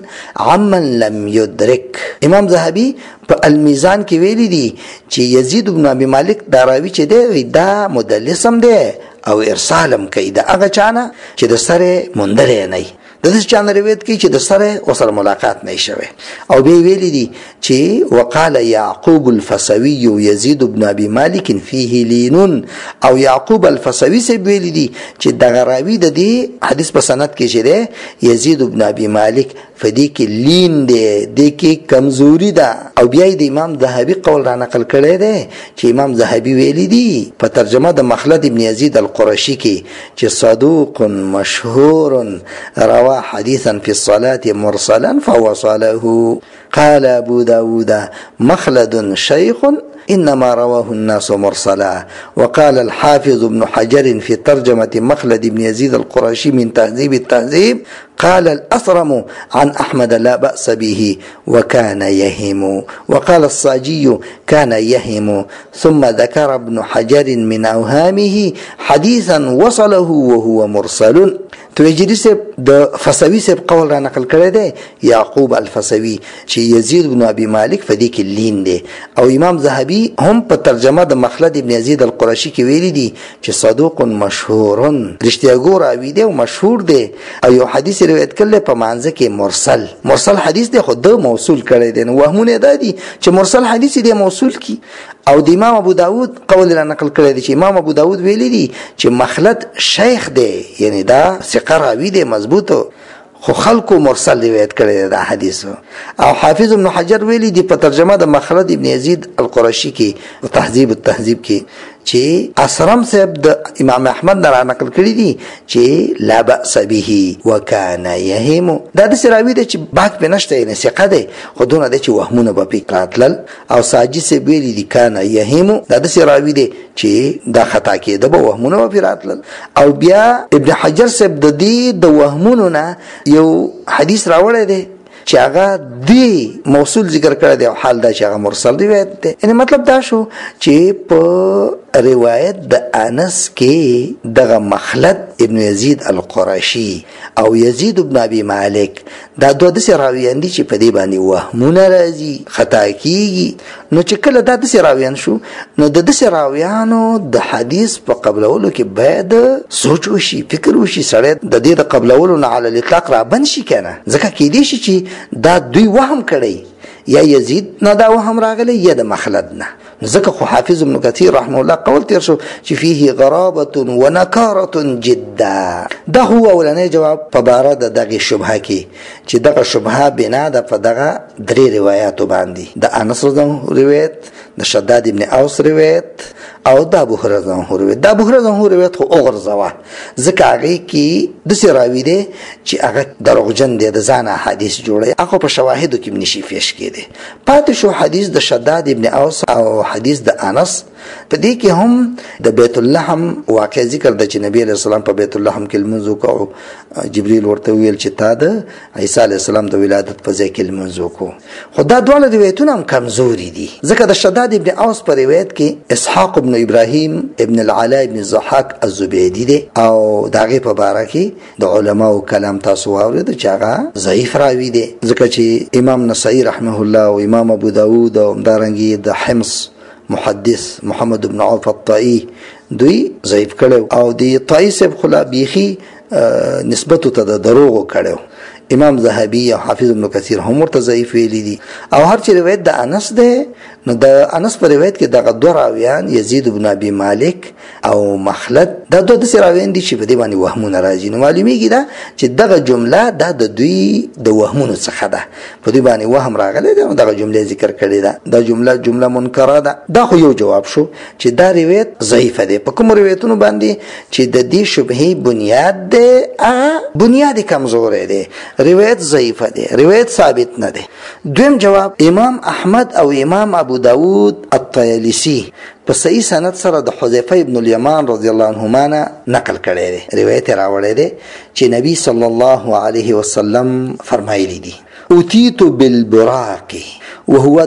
عمن لم يدرك. امام ذهبي په الميزان کې ویلي دي چې یزید ابن ابي مالک دا راوي چې دی دا مدلسم دی او ارسالم کوي دا هغه چانه چې د سره مندل نه د دې چانه روایت کوي چې د سره وسره ملاقات نه شوه او به ویلي دي چې وقال يعقوب الفسوي يزيد بن ابي مالك فيه لين او يعقوب الفسوي سي ویلي دي چې د غراوي د دې حدیث په سند کې شری يزيد بن ابي مالك فدې کې لین دی د کې کمزوري ده او بیا د امام ذهبي قول را نقل کړی دی چې امام ذهبي ویلي دي په ترجمه د مخلد ابن يزيد القرشي کې چې صدوق مشهور روى حديثا في الصلاة مرسلا فوصله. قال أبو داود مخلد شيخ إنما رواه الناس مرسلا. وقال الحافظ ابن حجر في ترجمة مخلد بن يزيد القرشي من تهذيب التهذيب قال الأثرم عن أحمد لا بأس به وكان يهم. وقال الصاجي كان يهم. ثم ذكر ابن حجر من أوهامه حديثا وصله وهو مرسل. توجیری سے د فسوی سے قول را نقل کړی دی یعقوب الفسوی چې یزید بن ابي مالک فدی کې لین دی او امام ذهبي هم په ترجمه د مخلد ابن یزید القرشی کې ویلي دي چې صدوق مشهور رښتیاګو راوی دی او مشهور دی او یو حدیث روایت کړل په مانځ کې مرسل حدیث دی خود موصول کړی دی نو وهمونه دادي چې مرسل حدیث دی موصول کی او د امام ابو داود قول را نقل کړی دی چې امام ابو داود ویلي دي چې مخلد شیخ دی یعنی دا راوی دی مضبوطو خو خلقو مرسل روایت کړی دا حدیث او حافظ ابن حجر ویلی دی په ترجمه د مخلد ابن یزید القرشی کې تهذیب التهذیب کې چې اسرم صاحب د امام احمد نه نقل کړی دی چې لا باس به وکانا يهم دا د سراوی دی چې باک په نشته نه ثقه دی خودونه د چې وهمونه په فکراتل او ساجي سے ویلی دی کانا يهم دا د سراوی دی چې دا خطا کېده به وهمونه په فکراتل او بیا ابن حجر صاحب د دې د وهمونو نه یو حدیث راوړی دی چې هغه دی موصول ذکر کړی دی او حال دا چې هغه مرسل روایت دی یعنی مطلب دا شو چې په روایت د انس کې دغه مخلد ابن یزید القرشی او یزید ابن ابي مالک دا دوه د راویان دي چې په دې باندې وهمونه راځي خطا کیږي نو چې کله دا د راویان شو نو د راویانو د حدیث په قبلولو کې باید سوچ وشي فکر وشي سره د دې د قبلولو نه علی الاطلاق را بن شي کنه ځکه کې دي چې دا دوی وهم کړي یا یزید نه دا وهم راغلی یا د مخلد نه ځکه خو حافظ ابن کثیر رحمه الله قول تیر شو چې فيه غرابه ونکاره جدا دا هو اولنې جواب په باره د دغه شبهه کې چې دغه شبهه بنا ده په دغه درې روایتو باندې د انس روایت د شداد ابن اوس روایت او د ابو هريره روایت د ابو هريره روایت خو اوغرزوا ځکه هغه کې د سراوی دی چې هغه دروغجن دی د ځان حدیث جوړي هغه په شواهدو کې نشي پیش کېده پاتې شو حدیث د شداد ابن اوس او حدیث د انس په دې کې هم د بیت اللحم واقع ذکر د نبی علیہ السلام په بیت اللحم کې لمونځ وکړو جبرئیل ورته ویل چې تا د عیسی علیہ السلام د ولادت په ځای کې لمونځ وکړو خو دا ډول روایتونه هم کمزوري دي ځکه د شداد ابن اوس په روایت کې اسحاق ابن ابراهیم ابن العلاء ابن الضحاک الزبیدی دی او داغه په باره کې د علماو کلام تاسو واورید چې هغه ضعیف راوی دی ځکه چې امام نسائی رحمه الله او امام ابو داود او دارنګي د حمص محدث محمد بن عوف الطائي دوی ضعیف کړو او دی طائي صاحب خلا بيخي نسبت ته د دروغ کړو امام ذهبي او حافظ ابن کثیر هم ورته ضعیف ویلي دي او هر چې روایت د انس ده نو د انس په روایت کې دغه دوه راویان یزید بن ابي مالک او مخلد دا دوه د راویان دي چې په دې باندې وهمونه راځي. نو معلومیږي دا چې دغه جمله دا د دوی د وهمونو څخه ده، په دې باندې وهم راغلی دی، دغه جمله ذکر کړې ده. دا جمله منکره ده. دا خو یو جواب شو چې دا روایت ضعیف دی. په کوم روایتونو باندې چې د دې شبهه بنیاد دی، بنیاد کمزور دی، روایت ضعیف دی، روایت ثابت نه دی. دویم جواب امام احمد او امام ابو داود الطیالسی په صحیح سند سره د حذیفه ابن الیمان رضی الله عنهما نقل کړی دی، روایت راوړی دی چې نبی صلی الله علیه وسلم فرمایلی دي اوتیت بالبراق وهو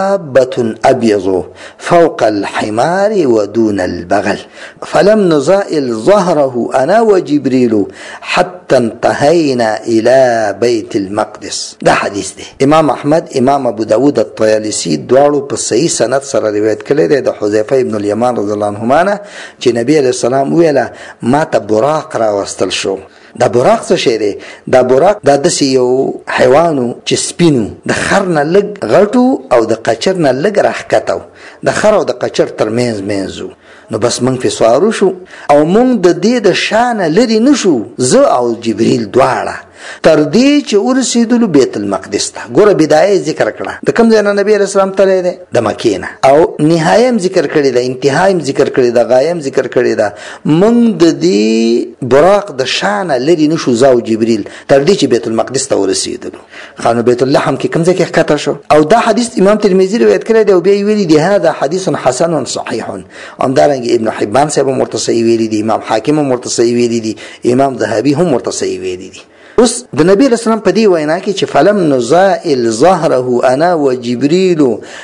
دابة أبيض فوق الحمار ودون البغل فلم نزائل ظهره أنا وجبريل حتى انتهينا إلى بيت المقدس. دا حدیث دی. امام احمد، امام ابو داود الطیالسی دواړو په صحیح سند سره روایت کړی دی د حذیفه ابن الیمان رضی الله عنهما چې نبی علیہ السلام ویله ما ته براق راوستل شو. دا براق څه شی دی؟ دا براق دا داسې یو حیوانو چې سپینو د خر نه لږ غټو او د قچر نه لږ راښکته، د خر او د قچر ترمنځ و. نو بس موږ پې سوارو شو او موږ د دې د شانه لرې نه شو، زه او جبریل دواړه، تر دې چې ورسېدلو بیت المقدس ته. ګوره بدایه ذکر کړه د کوم ځای نه نبی علیه السلام تللی دی؟ د مکې نه. او نهایه هم ذکر کړې ده، انتها هم ذکر کړې ده، غایه هم ذکر کړې ده. موږ د دې براق د شانه لرې نه شو، زه او جبریل، تر دې چې بیت المقدس ته ورسېدلو. خانو بیت اللحم کې کوم ځای کې ښکته شو. او دا حدیث امام ترمذي روایت کړی دی او بیا یې ویلي دي هذا حدیث حسن صحیح. همدارنګه ابن حبان صاحب هم ورته صحیح ویلي دي، امام حاکم هم ورته صحیح ویلي دي، امام ذهبي هم ورته صحیح ویلي دي. اوس د نبی علیہ السلام په دې وینا کې چې فلم نزائل ظهره انا وجبريل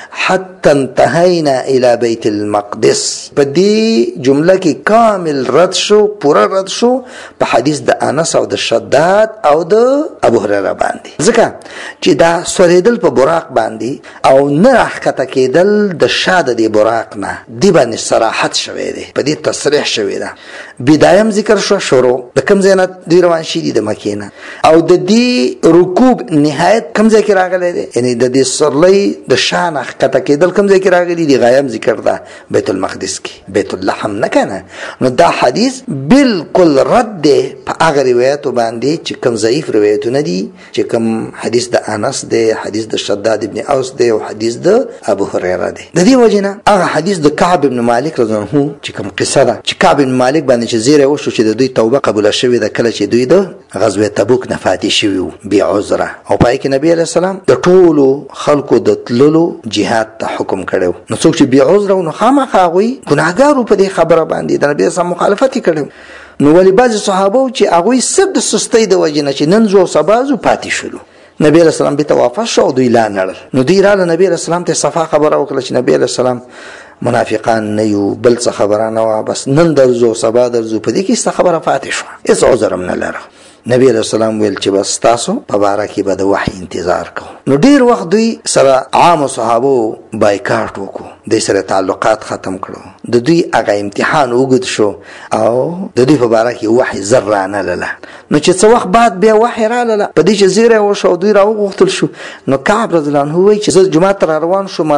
حتى انتهينا الى بيت المقدس، په دې جمله کې کامل رد شو، پوره رد شو په حدیث د انس او د شداد او د ابو هريره باندې. ځکه چې دا سوریدل په براق باندې او نه راښکته کېدل د شاده د براق نه دی باندې صراحت شوی دی، په دې تصریح شوی ده. بدایم ذکر شو، شروع د کوم ځای نه دوی روان شي دي؟ د مکې نه. او د دې رکوب نهایت کوم ځای کې راغلی دی؟ یعنی د دې سرلۍ د شانه ښکته کېدل کوم ځای کې راغلی دي؟ غایم ذکر ده بیت المقدس کې، بیت اللحم نه کنه. نو دا حدیث بالکل رد دی په هغه روایتو باندې چې کوم ضعیف روایتونه دي، چې کوم حدیث د انس دی، حدیث د شداد ابن اوس دی او حدیث د ابو هريره دی. د دې وجه نه هغه حدیث د کعب ابن مالک رضی الله عنه چې کوم قصه ده چې کعب ابن مالک باندې چې زیره وشو چې د دوی توبه قبول شوې ده کله چې دوی د غزوه تبوک نه فاتح شوي وو بې عذره، او پای کې نبی علیه السلام د ټولو خلکو د تللو جهاد ته حکم کړی. نو څوک چې بې عذره وو نو خامخا هغوی ګناهګار وو په دې خبره باندې د نبي اسلام مخالفت یې کړی. نو ولې بعضې صحابه وو چې هغوی صرف د سستۍ د وجې نه چې نن ځو او سبا ځو پاتې شولو. نبی علیه السلام بیرته واپس شو او دوی لا نړل. نو دوی راله نبی علیه السلام ته صفا خبره وکړه چې نبی علیه السلام منافقان نه یو، بل څه خبره نه وه، بس نن درځو سبا درځو، په دې کې ستا خبره پاتې شوه، هېڅ عذر هم نه لره. نبی علیہ السلام ویل چې بس تاسو په باره کې به د وحی انتظار کوو. نو ډیر وخت دوی سره عام صحابو بایکاټ وکړو، دوی سره تعلقات ختم کړو، د دوی هغه امتحان اوږد شو او د دوی په باره کې وحی زر رانلله. نو چې څه وخت بعد بیا وحی رالله، په دې چې زیری وشو او دوی راوغوښتل شو. نو کعب رضی الله عنه وایي چې زه جومات ته راروان شوم،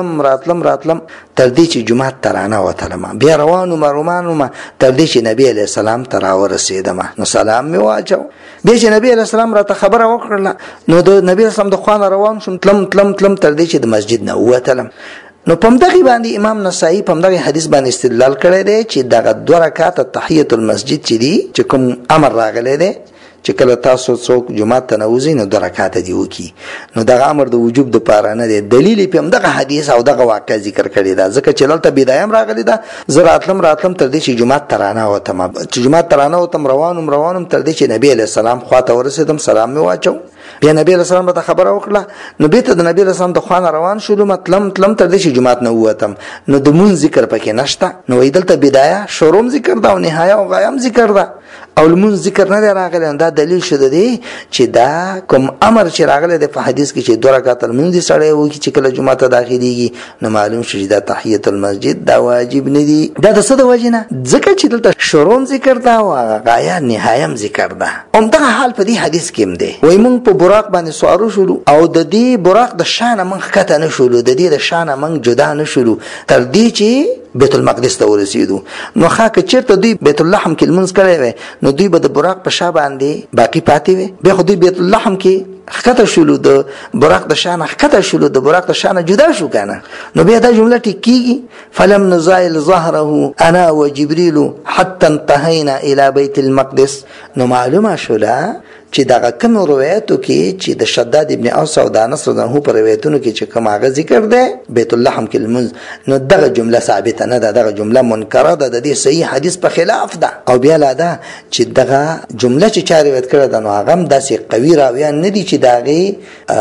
راتلم تر دې چې جومات ته رانوتلم، بیا روان وم تر دې چې نبی علیه السلام ته راورسېدم. نو سلام مې واچو. بیا چې نبی علیه السلام راته خبره وکړله نو د نبی علیه السلام د خوا نه روان شوم، تلم تر دې چې د مسجد نه ووتلم. نو په همدغې باندې امام نسائی په همدغې حدیث باندې استدلال کړی دی چې دغه 2 رکعاته تحیت المسجد چې دي، چې کوم امر راغلی دی چې کله تاسو څوک جماعت ته نوځئ نو 2 رکعاته دي وکړي، نو دغه امر د وجوب دپاره نه دی. دلیل یې په همدغه حدیث او دغه واقع ذکر کړې ده، ځکه چې دلته بدایه هم راغلې ده. زه راتلم تر دې چې جومات ته رانوتم، چې جومات ته رانوتم روانم تر دې چې نبی علیه السلام خوا ته ورسېدم، سلام مې واچو. بیا نبی علیه السلام راته خبره وکړه، نو بېرته د نبی علیه السلام د خوا نه روان شولم، تلم تر دې چې جومات نه ووتم. نو د مونځ ذکر پکې نشته. نو وایي دلته بدایه شروع ذکر ده او نهایه او غایه هم ذکر ده او لمونځ ذکر نه دی راغلی. دا دلیل شده دی چې دا کوم امر چې راغلی دی په حدیث کې چې 2 رکعاته لمونځ دې سړی وکړي چې کله جومات ته داخلېږي، نو معلوم شو چې دا تحیت المسجد دا واجب نه دي. دا د څه د وجې نه؟ ځکه چې دلته شروع ذکر ده او غایه نهایه هم ذکر ده. همدغه حال په دې حدیث کې هم دی. وایي موږ په په براق باندې سوارو شولو او د دې براق د شان من کته نه شولو، د دې د شان من جدا نه شولو تر دې چې بیت المقدس ته ورسېدو. نو خاکه چیرته دوی بیت اللحم کې لمونځ کړی وي نو دوی به د براق په شا باندې باقی پاتې وي. بیا خو دوی بیت اللحم کې خطه شولو، د براق د شان خطه شولو، د براق د شان جدا شو کنه. نو بیا دا جمله ټیکيږي فلم نزائل ظهره انا وجبريل حتى انتهينا الى بيت المقدس. نو معلومه شولا چې دغه کوم روایتو کې چې د شداد ابن اوس او د انس رضی الله پر روایتونو کې چې کوم هغه ذکر ده بیت اللحم کې المنز، نو دغه جمله ثابته نه ده، دغه جمله منکره ده، د دې صحیح حدیث په خلاف ده. او بیا لا ده چې دغه جمله چې چا روایت کړه ده نو هغه هم داسې قوي راویان نه دي چې دغه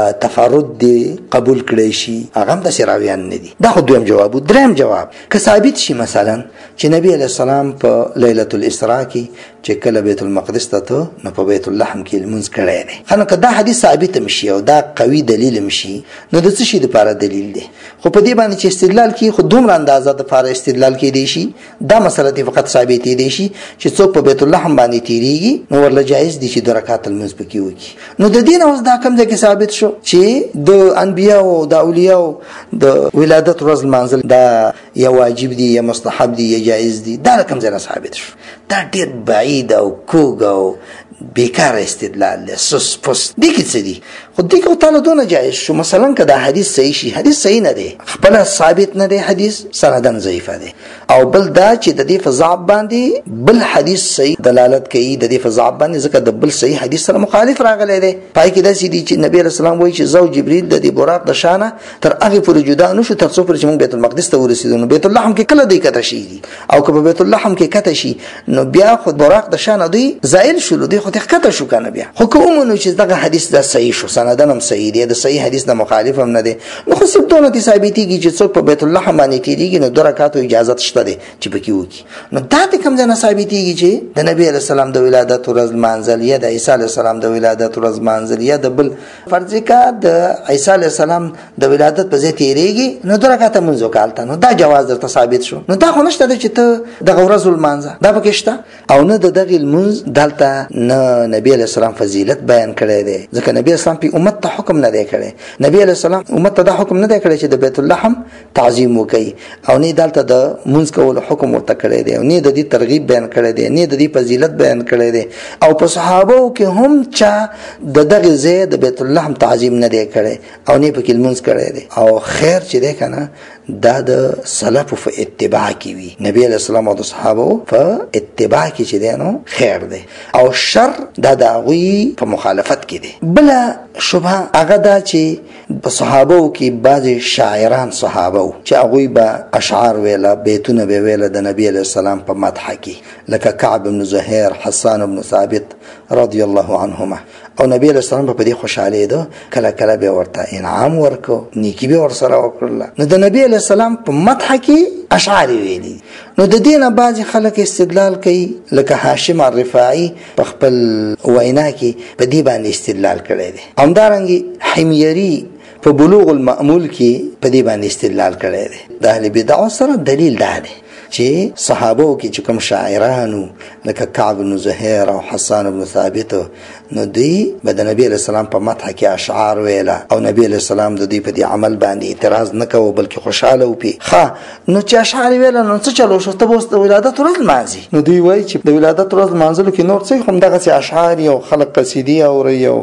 تفرد دی قبول کړي شي، هغه هم داسې راویان نه دي. دا خو دویم جواب. دریم جواب که ثابت شي مثلا چې نبی علیہ السلام په ليله الاسراء کې چې کله بیت المقدس ته نو په بیت اللحم کې المنز کړی دی، خنو که دا حدیث ثابت مشي او دا قوي دلیل مشي نو د څه شي لپاره دلیل دی؟ خو په دې باندې چې استدلال کی خو دومره اندازه د لپاره استدلال کې دی شي دا مسله دی فقط ثابت دی شي چې څوک په بیت اللحم باندې تیریږي نو ورله جایز دي چې 2 رکعات المنز پکې وکړي. نو د دین اوس دا کوم ځای کې ثابت شو چې د انبیاء او د اولیاء د ولادت ورځ منزل دا یا واجب دي یا مستحب دي یا جایز دي، دا کوم ځای ثابت شو؟ دا ډیر بعید او کوږ او بیکار استدلال له سس پس دي کې څه دي. خو دې کو تعالی دونه جایز شو مثلا کدا حدیث صحیح شي، حدیث صحیح نه دی، خپل ثابت نه دی، حدیث سندن ضعیف دی. او بل دا چې د دې فضاعت باندې بل حدیث صحیح دلالت کوي، د دې فضاعت باندې ځکه د بل صحیح حدیث سره مخالف راغلی دی. پای کې دا چې دی چې نبی رسول الله وایي چې زو جبرئیل د دې براق د شانه تر هغه پورې جدا نشو تر څو پورې چې موږ بیت المقدس ته ورسېدو. نو بیت اللحم کې کله دی کته شي دي او که په بیت اللحم کې کته شي نو بیا خو براق د شانه دی زائل شول دی خو کته شو کنه. بیا خو کومو چې دغه حدیث دا صحیح شو سندن هم صحیح دی، د صحیح حدیث د مخالف هم نه دی، نو خو سب دونه دي ثابتيږي چې څوک په بیت اللحم باندې تیریږي نو 2 رکعات اجازه شته دی چې پکې وکړي. نو دا د کوم ځای ثابتيږي چې د نبی علی السلام د ولادت ورځ منزل یا د عیسی علی السلام د ولادت ورځ منزل یا د بل فرض کا د عیسی علی السلام د ولادت په ځای تیریږي نو 2 رکعات منځو کالته، نو دا جواز درته ثابت شو. نو دا خو نشته چې ته د ورځ المنزل دا پکې شته او نه دغه المنز دلته نه نبی علیہ السلام فضیلت بیان کړی دی ځکه نبی اسلام په امت ته حکم نه دی کړی. نبی علیہ السلام امت ته دا حکم نه دی کړی چې د بیت اللحم تعظیم وکړي او نه دلته د منځ کول حکم ورته کړی دی او نه د دې ترغیب بیان کړی دی، نه د دې فضیلت بیان کړی دی. او په صحابه کې هم چا د دغه ځای د بیت اللحم تعظیم نه دی کړی او نه پکې منځ کړی دی. او خیر چې دی کنه دا د سلف په اتباع کې وي، نبی علیہ السلام او د صحابه په اتباع کې چې دی نو خیر دی. او شر دا د هغوی په مخالفت کې دی. بل شبهه هغه دا چې په صحابه کې بعض شاعران صحابه چې هغوی به اشعار ویله، بیتونه به ویله د نبی علیہ السلام په مدح کې، لکه کعب بن زهیر، حسان بن ثابت رضی الله عنهما. او نبی علیہ السلام په دې خوشاله ده کله کله به ورته انعام ورکو، نیکی به ورسره وکړه. نو د نبی علیہ السلام په مدح کې اشعار ویلي. نو د دینه بعض خلک استدلال کوي لکه هاشم الرفاعي په خپل وینا کې په دې باندې استدلال کړی دی. همدارنګه حمیری په بلوغ المأمول کې په دې باندې استدلال کړی دی. د اهل بدع سره دلیل ده چې صحابه کې چې کوم شاعرانو لکه کعب بن زهیر او حسان بن ثابت نو دوی به د نبی علیہ السلام په مدح کې اشعار ویله او نبی علیہ السلام د دوی په دې عمل باندې اعتراض نه کوو بلکې خوشاله و پی نو چې اشعار ویله نو څه چلو شو ته اوس د ولادت ورځ مانځي. نو دوی وایي چې د ولادت ورځ مانځلو کې نور څه هم دغه اشعار او خلق قصیدې او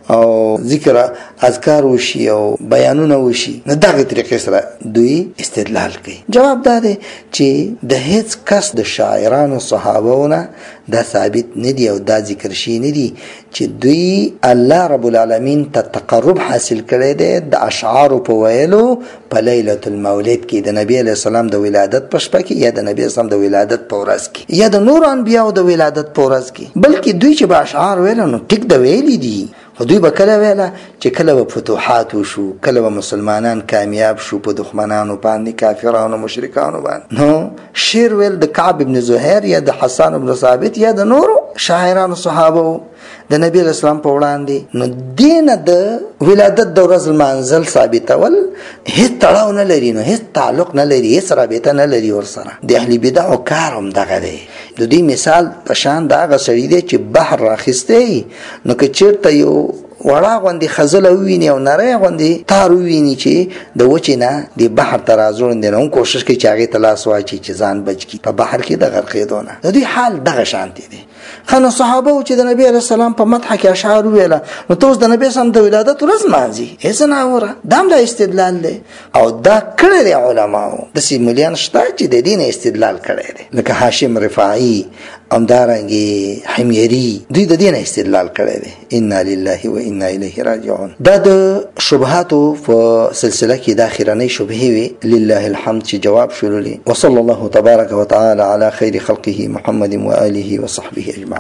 ذکر اذکار وشي او بیانونه وشي، نو دغه طریقې سره دوی استدلال کوي. جواب دا دی چې د هیڅ کس د شاعرانو صحابهونه دا ثابت نه دی او دا ذکر شي نه دی چې دوی الله رب العالمین ته تقرب حاصل کړي دي د اشعار په ویلو په ليله المولد کې د نبی علیہ السلام د ولادت په شپه کې یا د نبی اسلام د ولادت په ورځ کې یا د نور انبیاء د ولادت په ورځ کې، بلکې دوی چې به اشعار ویل نو ټیک د ویلي دي. خو دوی به کله ویله چې کله به فتوحات وشو، کله به مسلمانان کامیاب شو په دښمنانو باندې، کافرانو مشرکانو باندې، نو شعر ویل د کعب ابن زهیر یا د حسان بن ثابت یا د نورو شاعرانو صحابه د نبی اسلام په وړاندې. نو دین د ولادت د ورځ المنزل ثابتول هیڅ تړاو نه لري، نو هیڅ تعلق نه لري، هیڅ رابطه نه لري ورسره. د اهل بدع او کار هم دغه دی. د دې مثال په شان دا غسړی دی چې بحر راخسته نو که چیرته یو وړا غوندي خزل ویني او نری غوندي تار ویني چې د وچینه د بحر ترازون دي نو کوشش کوي چې هغه تلاس واچي چې ځان بچ کی په بحر کې د غرقېدونه د دې حال دغه شانتي دي. خنو صحابه چې د نبی عليه السلام په مدح کې اشعار ویله نو توس د نبی سم د ولادت ورځ مانځي هیڅ نه اوره دام د استدلال دی او دا کړی دی علماو د سیمولیان شته چې د دین استدلال کړی دی لکه هاشم رفاعي امدارنګي حميري دوی د دین استدلال کړی دی. ان لله و انا الیه راجعون. دا د شبهاتو په سلسله کې د اخرنۍ شبهه وی لله الحمد چې جواب شولې. وصلى الله تبارك وتعالى على خير خلقه محمد وآله وصحبه اجمعين.